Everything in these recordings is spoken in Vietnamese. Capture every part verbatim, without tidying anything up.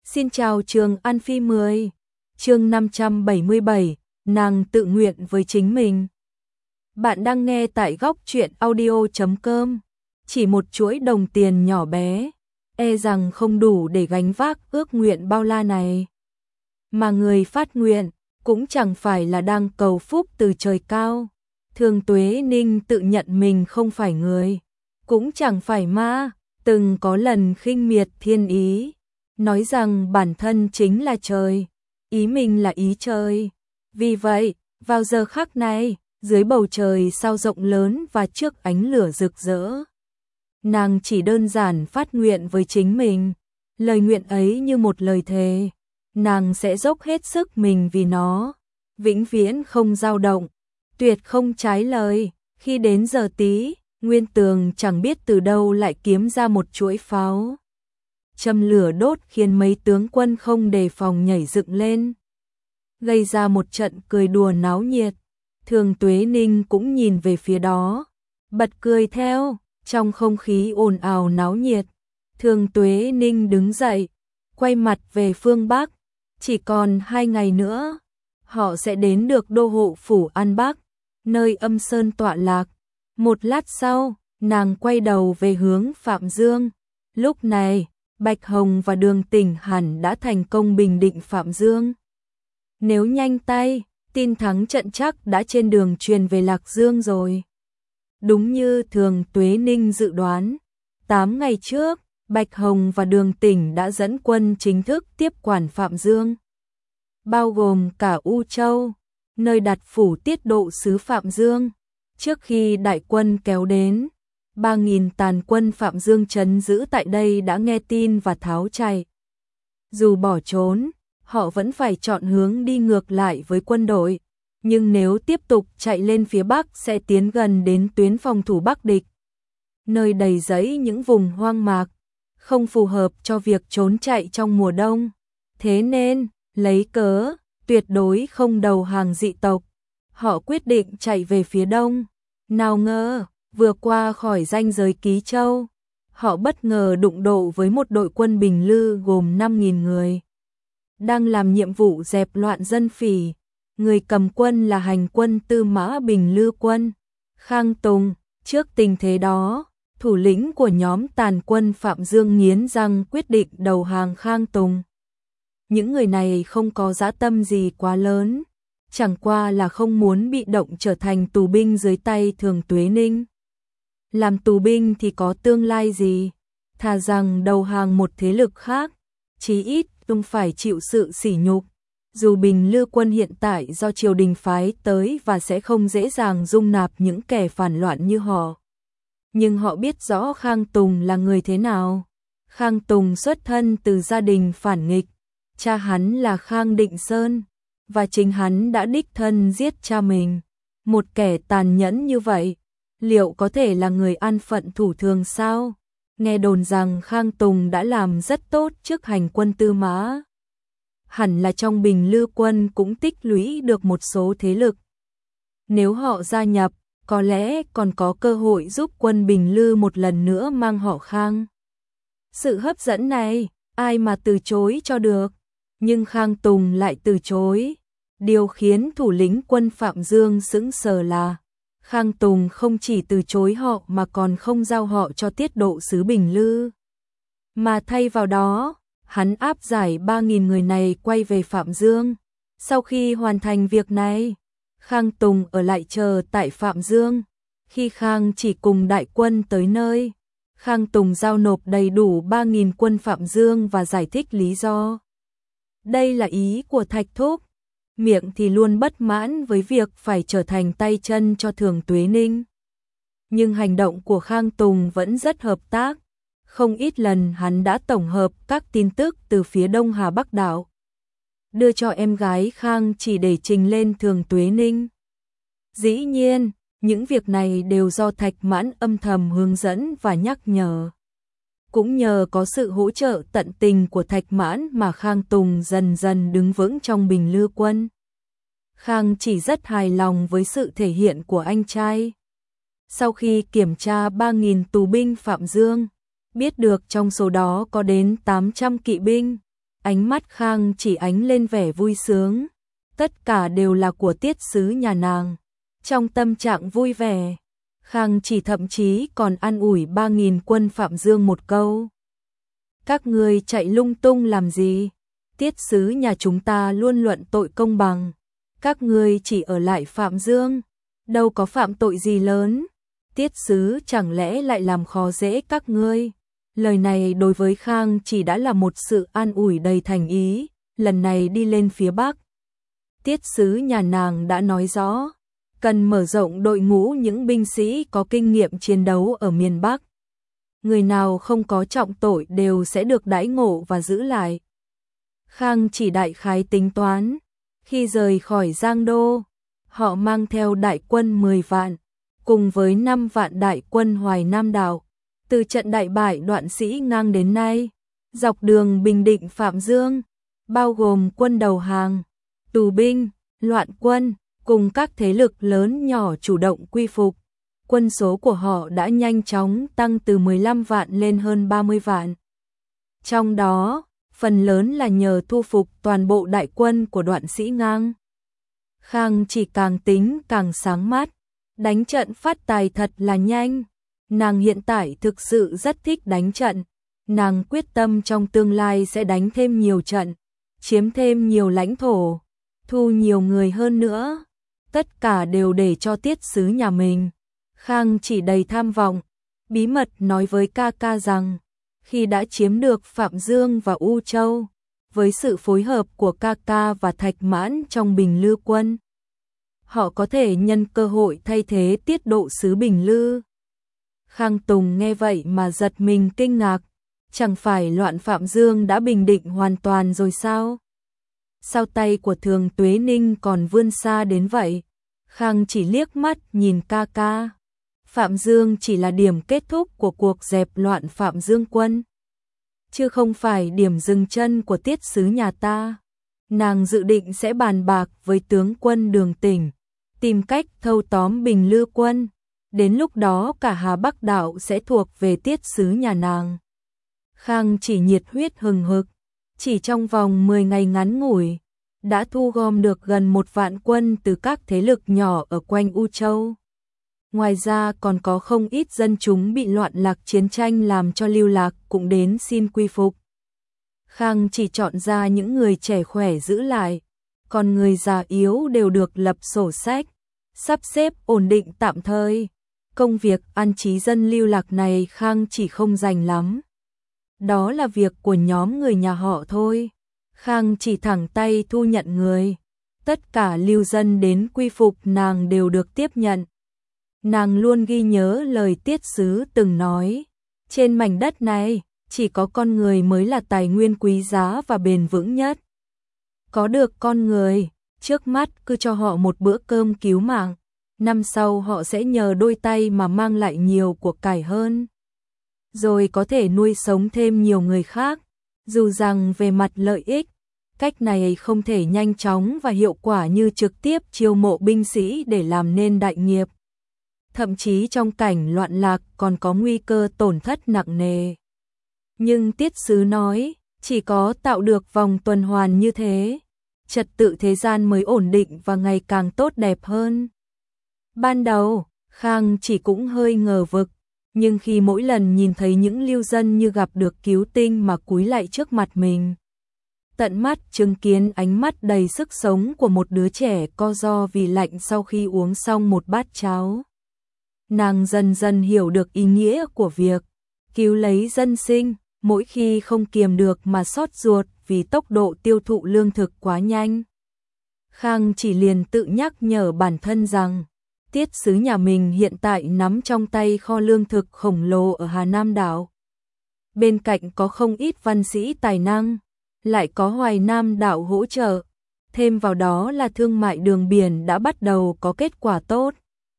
Xin chào Trường An Phi mười. Chương năm trăm bảy mươi bảy, nàng tự nguyện với chính mình. Bạn đang nghe tại góc truyện audio chấm com. Chỉ một chuỗi đồng tiền nhỏ bé, e rằng không đủ để gánh vác ước nguyện bao la này. Mà người phát nguyện cũng chẳng phải là đang cầu phúc từ trời cao. Thường Tuế Ninh tự nhận mình không phải người, cũng chẳng phải ma, từng có lần khinh miệt thiên ý, nói rằng bản thân chính là trời, ý mình là ý trời. Vì vậy, vào giờ khắc này, dưới bầu trời sao rộng lớn và trước ánh lửa rực rỡ, nàng chỉ đơn giản phát nguyện với chính mình. Lời nguyện ấy như một lời thề, nàng sẽ dốc hết sức mình vì nó, vĩnh viễn không dao động, tuyệt không trái lời. Khi đến giờ tí, Nguyên Tường chẳng biết từ đâu lại kiếm ra một chuỗi pháo, châm lửa đốt khiến mấy tướng quân không đề phòng nhảy dựng lên, gây ra một trận cười đùa náo nhiệt. Thường Tuế Ninh cũng nhìn về phía đó, bật cười theo. Trong không khí ồn ào náo nhiệt, Thường Tuế Ninh đứng dậy, quay mặt về phương Bắc. Chỉ còn hai ngày nữa, họ sẽ đến được đô hộ phủ An Bắc, nơi âm sơn tọa lạc. Một lát sau, nàng quay đầu về hướng Phạm Dương. Lúc này, Bạch Hồng và Đường Tỉnh hẳn đã thành công bình định Phạm Dương. Nếu nhanh tay, tin thắng trận chắc đã trên đường truyền về Lạc Dương rồi. Đúng như Thường Tuế Ninh dự đoán, tám ngày trước, Bạch Hồng và Đường Tỉnh đã dẫn quân chính thức tiếp quản Phạm Dương, bao gồm cả U Châu, nơi đặt phủ tiết độ sứ Phạm Dương. Trước khi đại quân kéo đến, ba nghìn tàn quân Phạm Dương trấn giữ tại đây đã nghe tin và tháo chạy. Dù bỏ trốn, họ vẫn phải chọn hướng đi ngược lại với quân đội, nhưng nếu tiếp tục chạy lên phía Bắc sẽ tiến gần đến tuyến phòng thủ Bắc địch, nơi đầy rẫy những vùng hoang mạc, không phù hợp cho việc trốn chạy trong mùa đông. Thế nên, lấy cớ tuyệt đối không đầu hàng dị tộc, họ quyết định chạy về phía đông. Nào ngờ, vừa qua khỏi ranh giới Ký Châu, họ bất ngờ đụng độ với một đội quân Bình Lư gồm năm nghìn người, đang làm nhiệm vụ dẹp loạn dân phỉ. Người cầm quân là hành quân Tư Mã Bình Lư quân, Khang Tùng. Trước tình thế đó, thủ lĩnh của nhóm tàn quân Phạm Dương nghiến răng quyết định đầu hàng Khang Tùng. Những người này không có dã tâm gì quá lớn, chẳng qua là không muốn bị động trở thành tù binh dưới tay Thường Tuế Ninh. Làm tù binh thì có tương lai gì, thà rằng đầu hàng một thế lực khác, chí ít không phải chịu sự sỉ nhục. Dù Bình Lư quân hiện tại do triều đình phái tới và sẽ không dễ dàng dung nạp những kẻ phản loạn như họ, nhưng họ biết rõ Khang Tùng là người thế nào. Khang Tùng xuất thân từ gia đình phản nghịch, cha hắn là Khang Định Sơn, và chính hắn đã đích thân giết cha mình. Một kẻ tàn nhẫn như vậy, liệu có thể là người an phận thủ thường sao? Nghe đồn rằng Khang Tùng đã làm rất tốt trước hành quân Tư Mã, hẳn là trong Bình Lư quân cũng tích lũy được một số thế lực. Nếu họ gia nhập, có lẽ còn có cơ hội giúp quân Bình Lư một lần nữa mang họ Khang. Sự hấp dẫn này, ai mà từ chối cho được, nhưng Khang Tùng lại từ chối. Điều khiến thủ lĩnh quân Phạm Dương sững sờ là Khang Tùng không chỉ từ chối họ mà còn không giao họ cho tiết độ sứ Bình Lư, mà thay vào đó, hắn áp giải ba nghìn người này quay về Phạm Dương. Sau khi hoàn thành việc này, Khang Tùng ở lại chờ tại Phạm Dương. Khi Khang chỉ cùng đại quân tới nơi, Khang Tùng giao nộp đầy đủ ba nghìn quân Phạm Dương và giải thích lý do. Đây là ý của Thạch Thúc, miệng thì luôn bất mãn với việc phải trở thành tay chân cho Thường Tuế Ninh. Nhưng hành động của Khang Tùng vẫn rất hợp tác. Không ít lần hắn đã tổng hợp các tin tức từ phía Đông Hà Bắc đảo, đưa cho em gái Khang chỉ để trình lên Thường Tuế Ninh. Dĩ nhiên, những việc này đều do Thạch Mãn âm thầm hướng dẫn và nhắc nhở. Cũng nhờ có sự hỗ trợ tận tình của Thạch Mãn mà Khang Tùng dần dần đứng vững trong Bình Lư quân. Khang chỉ rất hài lòng với sự thể hiện của anh trai. Sau khi kiểm tra ba nghìn tù binh Phạm Dương, biết được trong số đó có đến tám trăm kỵ binh, ánh mắt Khang Chỉ ánh lên vẻ vui sướng. Tất cả đều là của tiết sứ nhà nàng. Trong tâm trạng vui vẻ, Khang Chỉ thậm chí còn an ủi ba nghìn quân Phạm Dương một câu. Các ngươi chạy lung tung làm gì? Tiết sứ nhà chúng ta luôn luận tội công bằng. Các ngươi chỉ ở lại Phạm Dương, đâu có phạm tội gì lớn. Tiết sứ chẳng lẽ lại làm khó dễ các ngươi? Lời này đối với Khang Chỉ đã là một sự an ủi đầy thành ý. Lần này đi lên phía Bắc, tiết sứ nhà nàng đã nói rõ, cần mở rộng đội ngũ những binh sĩ có kinh nghiệm chiến đấu ở miền Bắc. Người nào không có trọng tội đều sẽ được đãi ngộ và giữ lại. Khang Chỉ đại khái tính toán, khi rời khỏi Giang Đô, họ mang theo đại quân mười vạn, cùng với năm vạn đại quân Hoài Nam Đạo. Từ trận đại bại Đoạn Sĩ Ngang đến nay, dọc đường bình định Phạm Dương, bao gồm quân đầu hàng, tù binh, loạn quân, cùng các thế lực lớn nhỏ chủ động quy phục. Quân số của họ đã nhanh chóng tăng từ mười lăm vạn lên hơn ba mươi vạn. Trong đó, phần lớn là nhờ thu phục toàn bộ đại quân của Đoạn Sĩ Ngang. Khang Chỉ càng tính càng sáng mắt, đánh trận phát tài thật là nhanh. Nàng hiện tại thực sự rất thích đánh trận, nàng quyết tâm trong tương lai sẽ đánh thêm nhiều trận, chiếm thêm nhiều lãnh thổ, thu nhiều người hơn nữa. Tất cả đều để cho tiết sứ nhà mình. Khang Chỉ đầy tham vọng, bí mật nói với ca ca rằng, khi đã chiếm được Phạm Dương và U Châu, với sự phối hợp của ca ca và Thạch Mãn trong Bình Lư quân, họ có thể nhân cơ hội thay thế tiết độ sứ Bình Lư. Khang Tùng nghe vậy mà giật mình kinh ngạc, chẳng phải loạn Phạm Dương đã bình định hoàn toàn rồi sao? Sao tay của Thường Tuế Ninh còn vươn xa đến vậy? Khang Chỉ liếc mắt nhìn ca ca. Phạm Dương chỉ là điểm kết thúc của cuộc dẹp loạn Phạm Dương quân, chứ không phải điểm dừng chân của tiết sứ nhà ta. Nàng dự định sẽ bàn bạc với tướng quân Đường Tỉnh, tìm cách thâu tóm Bình Lư quân. Đến lúc đó cả Hà Bắc Đạo sẽ thuộc về tiết sứ nhà nàng. Khang Chỉ nhiệt huyết hừng hực, chỉ trong vòng mười ngày ngắn ngủi, đã thu gom được gần một vạn quân từ các thế lực nhỏ ở quanh U Châu. Ngoài ra còn có không ít dân chúng bị loạn lạc chiến tranh làm cho lưu lạc cũng đến xin quy phục. Khang Chỉ chọn ra những người trẻ khỏe giữ lại, còn người già yếu đều được lập sổ sách, sắp xếp ổn định tạm thời. Công việc an trí dân lưu lạc này Khang Chỉ không rành lắm. Đó là việc của nhóm người nhà họ thôi. Khang Chỉ thẳng tay thu nhận người. Tất cả lưu dân đến quy phục nàng đều được tiếp nhận. Nàng luôn ghi nhớ lời tiết sứ từng nói. Trên mảnh đất này, chỉ có con người mới là tài nguyên quý giá và bền vững nhất. Có được con người, trước mắt cứ cho họ một bữa cơm cứu mạng. Năm sau họ sẽ nhờ đôi tay mà mang lại nhiều của cải hơn, rồi có thể nuôi sống thêm nhiều người khác. Dù rằng về mặt lợi ích, cách này không thể nhanh chóng và hiệu quả như trực tiếp chiêu mộ binh sĩ để làm nên đại nghiệp. Thậm chí trong cảnh loạn lạc còn có nguy cơ tổn thất nặng nề. Nhưng tiết sứ nói, chỉ có tạo được vòng tuần hoàn như thế, trật tự thế gian mới ổn định và ngày càng tốt đẹp hơn. Ban đầu, Khang Chỉ cũng hơi ngờ vực, nhưng khi mỗi lần nhìn thấy những lưu dân như gặp được cứu tinh mà cúi lạy trước mặt mình, tận mắt chứng kiến ánh mắt đầy sức sống của một đứa trẻ co ro vì lạnh sau khi uống xong một bát cháo, nàng dần dần hiểu được ý nghĩa của việc cứu lấy dân sinh, mỗi khi không kiềm được mà xót ruột vì tốc độ tiêu thụ lương thực quá nhanh. Khang Chỉ liền tự nhắc nhở bản thân rằng, tiết sứ nhà mình hiện tại nắm trong tay kho lương thực khổng lồ ở Hà Nam Đảo. Bên cạnh có không ít văn sĩ tài năng, lại có Hoài Nam Đảo hỗ trợ, thêm vào đó là thương mại đường biển đã bắt đầu có kết quả tốt.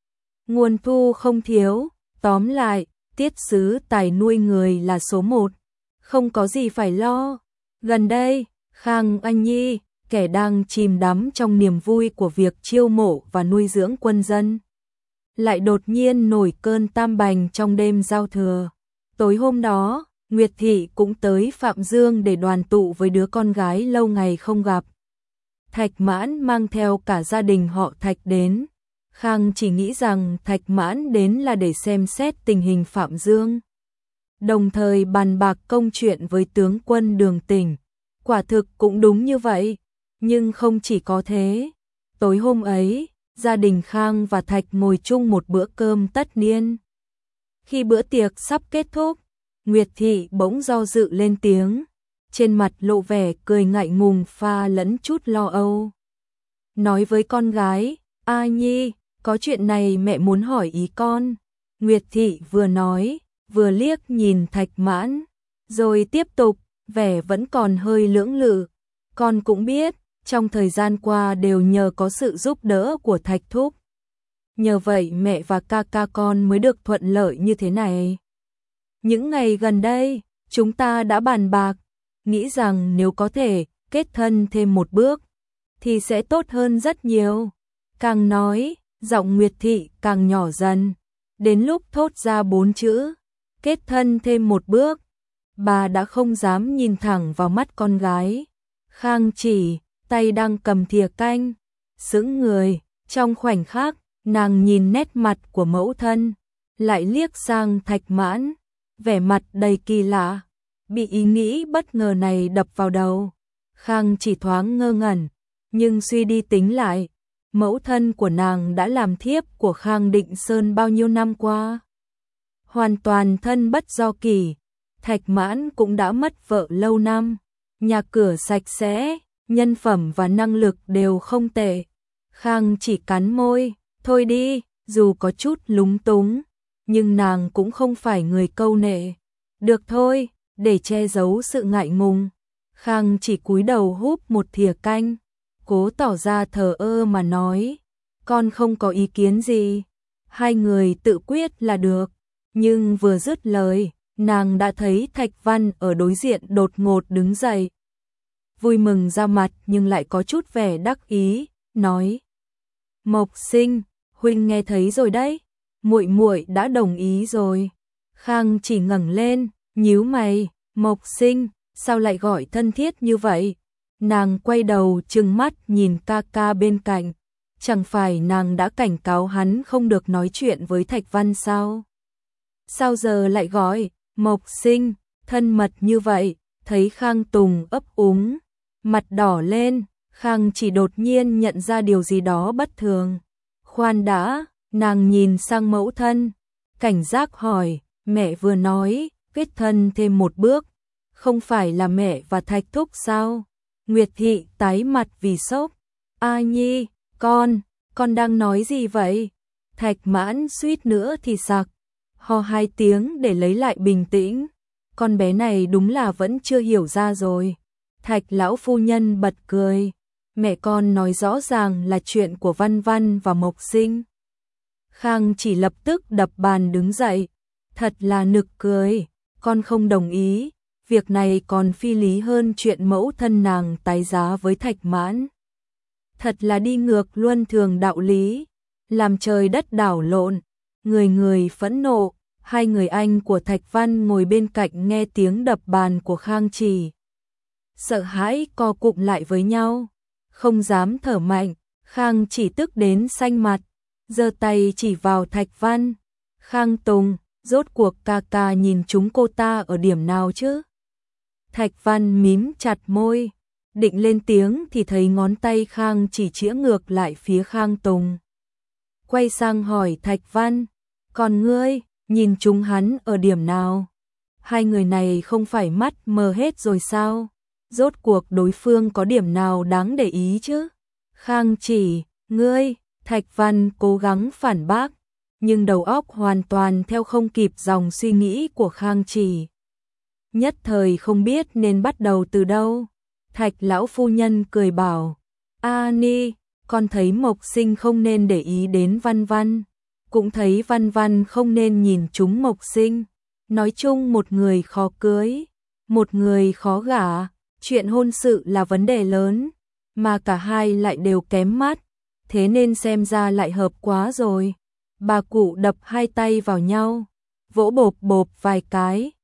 Nguồn thu không thiếu, tóm lại, tiết sứ tài nuôi người là số một, không có gì phải lo. Gần đây, Khang Anh Nhi, kẻ đang chìm đắm trong niềm vui của việc chiêu mộ và nuôi dưỡng quân dân, lại đột nhiên nổi cơn tam bành trong đêm giao thừa. Tối hôm đó, Nguyệt Thị cũng tới Phạm Dương để đoàn tụ với đứa con gái lâu ngày không gặp. Thạch Mãn mang theo cả gia đình họ Thạch đến. Khang chỉ nghĩ rằng Thạch Mãn đến là để xem xét tình hình Phạm Dương, đồng thời bàn bạc công chuyện với tướng quân Đường Tỉnh. Quả thực cũng đúng như vậy, nhưng không chỉ có thế. Tối hôm ấy, gia đình Khang và Thạch ngồi chung một bữa cơm tất niên. Khi bữa tiệc sắp kết thúc, Nguyệt Thị bỗng do dự lên tiếng, trên mặt lộ vẻ cười ngại ngùng pha lẫn chút lo âu. Nói với con gái, A Nhi, có chuyện này mẹ muốn hỏi ý con. Nguyệt Thị vừa nói, vừa liếc nhìn Thạch Mãn, rồi tiếp tục, vẻ vẫn còn hơi lưỡng lự. Con cũng biết, trong thời gian qua đều nhờ có sự giúp đỡ của Thạch Thúc. Nhờ vậy mẹ và ca ca con mới được thuận lợi như thế này. Những ngày gần đây, chúng ta đã bàn bạc, nghĩ rằng nếu có thể kết thân thêm một bước, thì sẽ tốt hơn rất nhiều. Càng nói, giọng Nguyệt Thị càng nhỏ dần, đến lúc thốt ra bốn chữ, kết thân thêm một bước, bà đã không dám nhìn thẳng vào mắt con gái. Khang chỉ, tay đang cầm thìa canh, sững người, trong khoảnh khắc, nàng nhìn nét mặt của mẫu thân, lại liếc sang Thạch Mãn, vẻ mặt đầy kỳ lạ, bị ý nghĩ bất ngờ này đập vào đầu. Khang chỉ thoáng ngơ ngẩn, nhưng suy đi tính lại, mẫu thân của nàng đã làm thiếp của Khang Định Sơn bao nhiêu năm qua. Hoàn toàn thân bất do kỷ, Thạch Mãn cũng đã mất vợ lâu năm, nhà cửa sạch sẽ, nhân phẩm và năng lực đều không tệ. Khang chỉ cắn môi, thôi đi, dù có chút lúng túng, nhưng nàng cũng không phải người câu nệ. Được thôi, để che giấu sự ngại ngùng, Khang chỉ cúi đầu húp một thìa canh, cố tỏ ra thờ ơ mà nói, con không có ý kiến gì, hai người tự quyết là được. Nhưng vừa dứt lời, nàng đã thấy Thạch Văn ở đối diện đột ngột đứng dậy. Vui mừng ra mặt nhưng lại có chút vẻ đắc ý, nói: "Mộc Sinh, huynh nghe thấy rồi đấy, muội muội đã đồng ý rồi." Khang chỉ ngẩng lên, nhíu mày, "Mộc Sinh, sao lại gọi thân thiết như vậy?" Nàng quay đầu trừng mắt nhìn ca ca bên cạnh, chẳng phải nàng đã cảnh cáo hắn không được nói chuyện với Thạch Văn sao? Sao giờ lại gọi Mộc Sinh, thân mật như vậy? Thấy Khang Tùng ấp úng, mặt đỏ lên, Khang chỉ đột nhiên nhận ra điều gì đó bất thường. Khoan đã, nàng nhìn sang mẫu thân, cảnh giác hỏi, mẹ vừa nói, kết thân thêm một bước, không phải là mẹ và Thạch Thúc sao? Nguyệt Thị tái mặt vì sốc, A Nhi, con, con đang nói gì vậy? Thạch Mãn suýt nữa thì sặc, ho hai tiếng để lấy lại bình tĩnh. Con bé này đúng là vẫn chưa hiểu ra rồi. Thạch lão phu nhân bật cười, mẹ con nói rõ ràng là chuyện của Văn Văn và Mộc Sinh. Khang chỉ lập tức đập bàn đứng dậy, thật là nực cười, con không đồng ý, việc này còn phi lý hơn chuyện mẫu thân nàng tái giá với Thạch Mãn. Thật là đi ngược luân thường đạo lý, làm trời đất đảo lộn, người người phẫn nộ. Hai người anh của Thạch Văn ngồi bên cạnh nghe tiếng đập bàn của Khang Chỉ, sợ hãi co cụm lại với nhau, không dám thở mạnh. Khang Chỉ tức đến xanh mặt, giơ tay chỉ vào Thạch Văn. Khang Tùng, rốt cuộc ca ca nhìn chúng cô ta ở điểm nào chứ? Thạch Văn mím chặt môi, định lên tiếng thì thấy ngón tay Khang Chỉ chĩa ngược lại phía Khang Tùng. Quay sang hỏi Thạch Văn, còn ngươi, nhìn chúng hắn ở điểm nào? Hai người này không phải mắt mờ hết rồi sao? Rốt cuộc đối phương có điểm nào đáng để ý chứ? Khang Chỉ, ngươi, Thạch Văn cố gắng phản bác, nhưng đầu óc hoàn toàn theo không kịp dòng suy nghĩ của Khang Chỉ. Nhất thời không biết nên bắt đầu từ đâu. Thạch lão phu nhân cười bảo, A Ni, con thấy Mộc Sinh không nên để ý đến Văn Văn, cũng thấy Văn Văn không nên nhìn chúng Mộc Sinh. Nói chung một người khó cưới, một người khó gả, chuyện hôn sự là vấn đề lớn, mà cả hai lại đều kém mắt, thế nên xem ra lại hợp quá rồi. Bà cụ đập hai tay vào nhau, vỗ bộp bộp vài cái,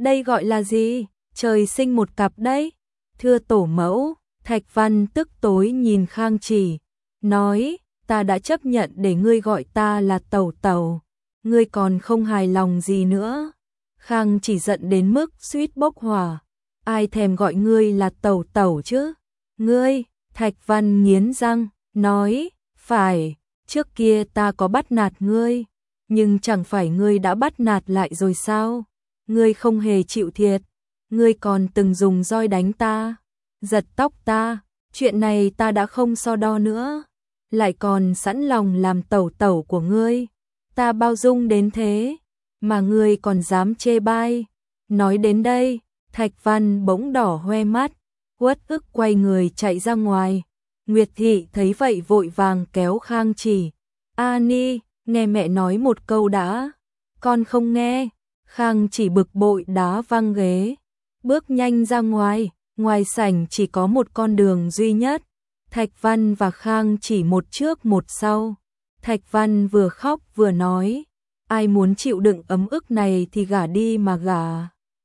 Đây gọi là gì? Trời sinh một cặp đấy. Thưa tổ mẫu, Thạch Văn tức tối nhìn Khang Chỉ, nói, ta đã chấp nhận để ngươi gọi ta là tẩu tẩu, ngươi còn không hài lòng gì nữa. Khang Chỉ giận đến mức suýt bốc hỏa, ai thèm gọi ngươi là tẩu tẩu chứ? Ngươi, Thạch Văn nghiến răng, nói, phải, trước kia ta có bắt nạt ngươi, nhưng chẳng phải ngươi đã bắt nạt lại rồi sao? Ngươi không hề chịu thiệt, ngươi còn từng dùng roi đánh ta, giật tóc ta, chuyện này ta đã không so đo nữa, lại còn sẵn lòng làm tẩu tẩu của ngươi, ta bao dung đến thế, mà ngươi còn dám chê bai. Nói đến đây, Thạch Văn bỗng đỏ hoe mắt, uất ức quay người chạy ra ngoài. Nguyệt Thị thấy vậy vội vàng kéo Khang Chỉ, A Ni, nghe mẹ nói một câu đã. Con không nghe. Khang Chỉ bực bội đá văng ghế, bước nhanh ra ngoài. Ngoài sảnh chỉ có một con đường duy nhất, Thạch Văn và Khang Chỉ một trước một sau. Thạch Văn vừa khóc vừa nói, ai muốn chịu đựng ấm ức này thì gả đi mà gả.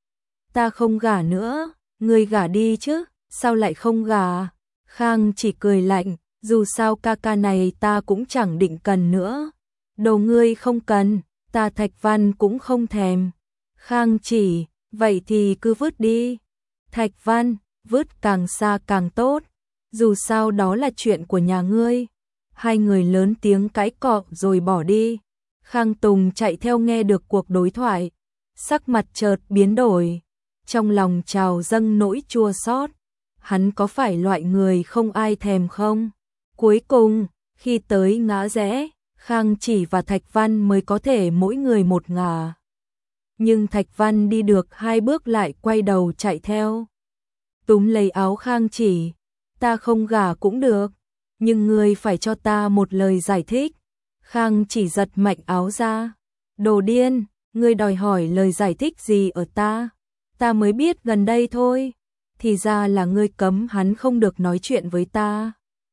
Ta không gả nữa. Ngươi gả đi chứ, sao lại không gả? Khang Chỉ cười lạnh, dù sao ca ca này ta cũng chẳng định cần nữa. Đồ ngươi không cần, ta Thạch Văn cũng không thèm. Khang Chỉ, vậy thì cứ vứt đi. Thạch Văn, vứt càng xa càng tốt, dù sao đó là chuyện của nhà ngươi. Hai người lớn tiếng cãi cọ rồi bỏ đi. Khang Tùng chạy theo nghe được cuộc đối thoại, sắc mặt chợt biến đổi, trong lòng trào dâng nỗi chua xót. Hắn có phải loại người không ai thèm không? Cuối cùng, khi tới ngã rẽ, Khang Chỉ và Thạch Văn mới có thể mỗi người một ngả. Nhưng Thạch Văn đi được hai bước lại quay đầu chạy theo, túm lấy áo Khang Chỉ, ta không gả cũng được, nhưng ngươi phải cho ta một lời giải thích. Khang Chỉ giật mạnh áo ra, đồ điên, ngươi đòi hỏi lời giải thích gì ở ta? Ta mới biết gần đây thôi, thì ra là ngươi cấm hắn không được nói chuyện với ta.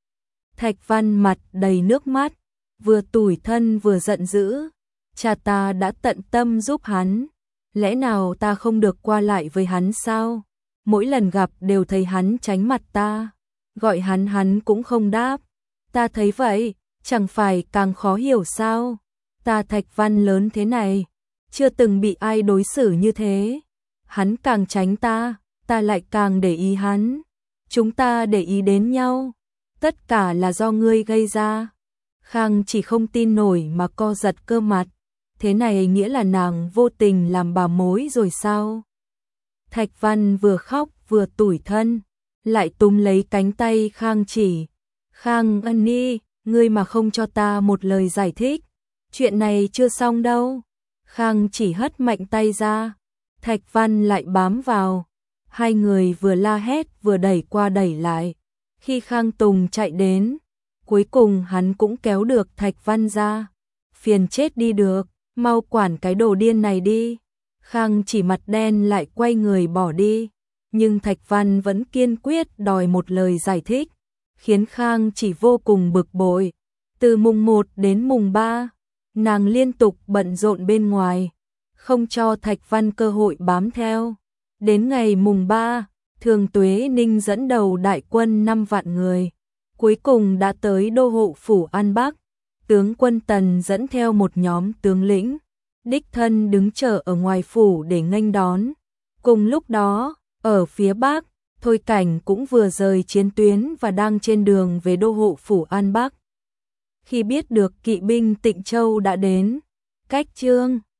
Thạch Văn mặt đầy nước mắt, vừa tủi thân vừa giận dữ, cha ta đã tận tâm giúp hắn, lẽ nào ta không được qua lại với hắn sao? Mỗi lần gặp đều thấy hắn tránh mặt ta, gọi hắn hắn cũng không đáp. Ta thấy vậy, chẳng phải càng khó hiểu sao? Ta Thạch Văn lớn thế này, chưa từng bị ai đối xử như thế. Hắn càng tránh ta, ta lại càng để ý hắn. Chúng ta để ý đến nhau, tất cả là do ngươi gây ra. Khang Chỉ không tin nổi mà co giật cơ mặt. Thế này nghĩa là nàng vô tình làm bà mối rồi sao? Thạch Văn vừa khóc vừa tủi thân, lại túm lấy cánh tay Khang Chỉ. Khang ân ni, ngươi mà không cho ta một lời giải thích, chuyện này chưa xong đâu. Khang Chỉ hất mạnh tay ra, Thạch Văn lại bám vào. Hai người vừa la hét vừa đẩy qua đẩy lại. Khi Khang Tùng chạy đến, cuối cùng hắn cũng kéo được Thạch Văn ra. Phiền chết đi được, mau quản cái đồ điên này đi. Khang Chỉ mặt đen lại quay người bỏ đi, nhưng Thạch Văn vẫn kiên quyết đòi một lời giải thích, khiến Khang Chỉ vô cùng bực bội. Từ mùng một đến mùng ba, nàng liên tục bận rộn bên ngoài, không cho Thạch Văn cơ hội bám theo. Đến ngày mùng ba, Thường Tuế Ninh dẫn đầu đại quân năm vạn người, cuối cùng đã tới đô hộ phủ An Bắc. Tướng quân Tần dẫn theo một nhóm tướng lĩnh, đích thân đứng chờ ở ngoài phủ để nghênh đón. Cùng lúc đó, ở phía Bắc, Thôi Cảnh cũng vừa rời chiến tuyến và đang trên đường về đô hộ phủ An Bắc. Khi biết được kỵ binh Tịnh Châu đã đến, cách Chương